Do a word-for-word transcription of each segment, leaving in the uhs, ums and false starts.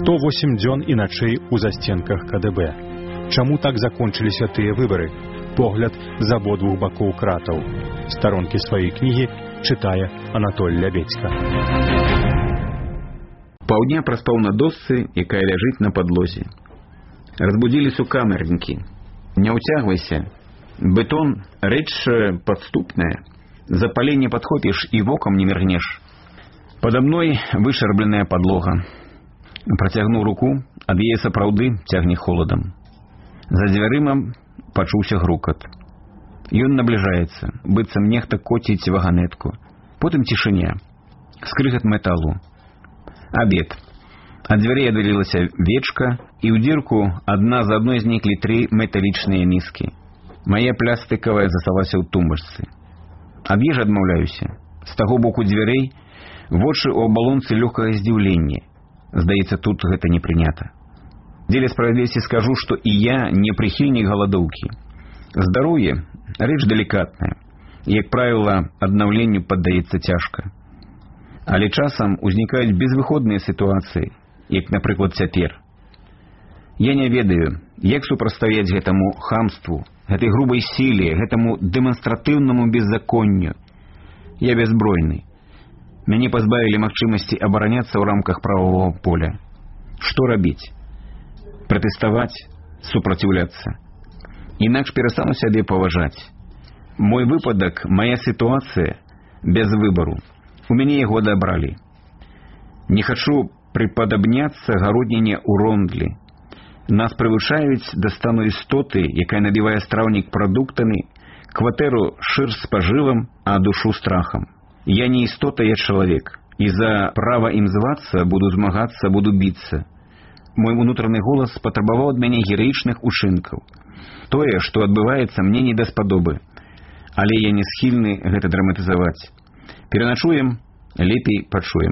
сто восемь дзён і начэй у засценках ка дэ бэ. Чаму так закончыліся тыя выбары? Погляд з абодвух бакоў кратаў. Старонкі сваёй кнігі чытае Анатоль Лябедзька. Паўдня праспаў на досцы, якая ляжыць на падлозе. Разбудзілі сукамернікі. Не ўцягвайся. Бетон — рэч падступная. Запаленне падхопіш і вокам не міргнеш. Подо мной вышарбленая подлога. Працягнуў руку, ад яе сапраўды цягне холадам. За дзвярыма пачуўся грукат. Ён набліжаецца, быццам нехта коціць ваганетку. Потым цішыня. Скрыгат металу. Абед. Ад дзвярэй аддалілася вечка, і ў дзірку адна за адной зніклі тры металічныя міскі. Мая плястыкавая засталася ў тумбачцы. Ад ежы адмаўляюся. З таго боку дзвярэй вочы ў абалонцы лёгкага здзіўлення. Здаецца, тут гэта не прынята. Дзеля справядлівасці скажу, што і я не прыхільнік галадоўкі. Здароўе — рэч далікатная. Як правіла, аднаўленню паддаецца цяжка. Але часам узнікаюць безвыходныя сітуацыі, як, напрыклад, цяпер. Я не ведаю, як супрацьстаяць гэтаму хамству, гэтай грубай сіле, гэтаму дэманстратыўнаму беззаконню. Я бяззбройны. Мяне пазбавілі магчымасці абараняцца ў рамках прававога поля. Што рабіць? Пратэставаць, супраціўляцца. Інакш перастану сябе паважаць. Мой выпадак, мая сітуацыя без выбару. У мяне яго адабралі. Не хачу прыпадабняцца гародніне ў рондлі. Нас прывучаюць да стану істоты, якая набівае страўнік прадуктамі, кватэру шыр спажывам, а душу страхам. Я не істота, я чалавек. І за права ім звацца буду змагацца, буду біцца. Мой унутраны голас патрабаваў ад мяне гераічных учынкаў. Тое, што адбываецца, мне не даспадобы. Але я не схільны гэта драматызаваць. Пераначуем, лепей пачуем.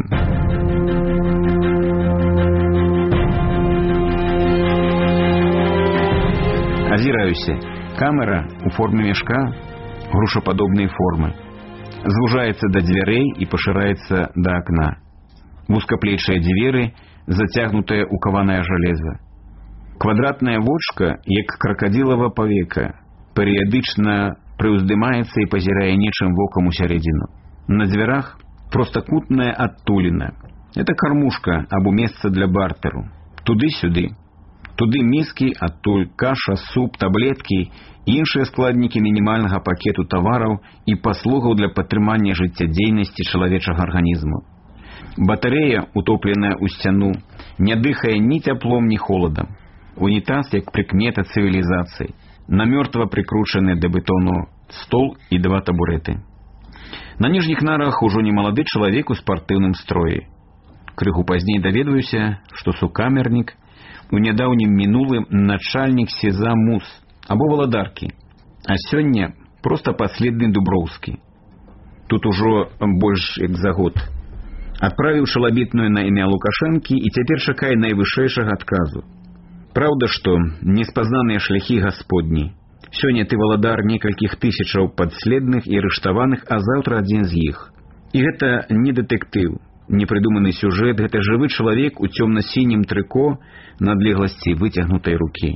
Азіраюся. Камера у форме мяшка, грушападобнай формы. Звужаецца да дзвярэй і пашыраецца да акна. Вузкаплечыя дзверы, зацягнутае ў каванае жалеза. Квадратная вочка, як кракадзілава павека, перыядычна прыўздымаецца і пазірае нечым вокам усярэдзіну. На дзвярах простакутная адтуліна. Это кармушка або месца для бартэру. Туды-сюды. Туды міскі, адтуль каша, суп, таблеткі, іншыя складнікі мінімальнага пакету тавараў і паслугаў для падтрымання жыццядзейнасці чалавечага арганізму. Батарэя, утопленая ў сцяну, не дыхае ні цяплом, ні холадам. Унітаз, як прыкмета цывілізацыі. На мёртва прыкручаны да бетону стол і два табурэты. На ніжніх нарах ужо не малады чалавек у спартыўным строі. Крыху пазней даведваюся, што сукамернік у нядаўнім мінулым начальнік сеза МУС або валадаркі, а сёння проста паследны Дуброўскі. Тут ужо больш як за год. Адправіў шалабітную на імя Лукашэнкі і цяпер чакае найвышэйшага адказу. Праўда, што неспазнаныя шляхі гасподні. Сёння ты валадар некалькіх тысячаў падследных і арыштаваных, а заўтра адзін з іх. І гэта не дэтэктыў, не прыдуманы сюжэт, гэта жывы чалавек у цёмна-сінім трыко на адлегласці выцягнутай рукі.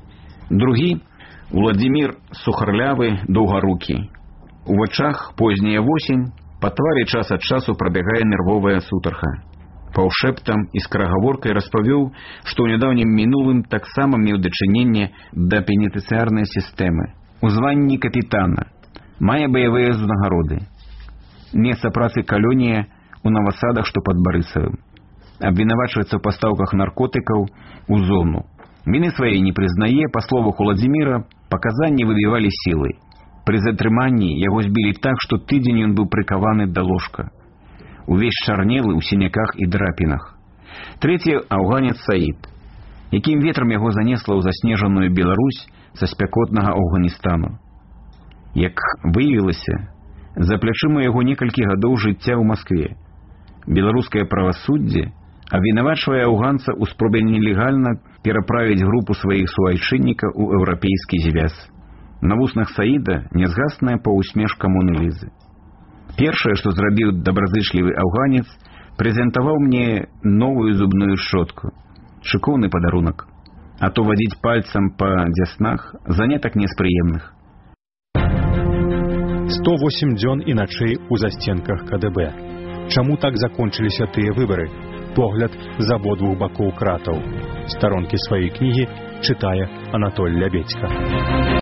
Другі — Уладзімір сухарлявы, доўгарукі. У вачах позняя восень, па твары час ад часу прабягае нервовая сутарга. Паўшэптам і скарагаворкай распавёў, што ў нядаўнім мінулым таксама меў дачыненне да пенітэнцыярнай сістэмы. У званні капітана. Мае баявыя ўзнагароды. Месца працы калонія у Навасадах, што пад Барысавым. Абвінавачваецца ў пастаўках наркотыкаў у зону. Віны свае не прызнае, па словах Уладзіміра, паказанні выбівалі сілай. Пры затрыманні яго збілі так, што тыдзень ён быў прыкаваны да ложка. Увесь чарнелы ў сіняках і драпінах. Трэці — афганец Саід. Якім ветрам яго занесла ў заснежаную Беларусь са спякотнага Афганістану. Як выявілася, за плячыма яго некалькі гадоў жыцця ў Маскве. Беларускае правасуддзе абвінавачвае афганца ў спробе нелегальна пераправіць групу сваіх суайчыннікаў у еўрапейскі звяз. На вуснах Саіда нязгасная паўусмешка Моны Лізы. Першае, што зрабіў добразычлівы афганец, прэзентаваў мне новую зубную шчотку. Шыкоўны падарунак. А то вадзіць пальцам па дзяснах занятак не з прыемных. сто восемь дзён і начэй у засценках КДБ. Чаму так закончыліся тыя выбары? Погляд з абодвух бакоў кратаў. Старонкі сваёй кнігі чытае Анатоль Лябедзька.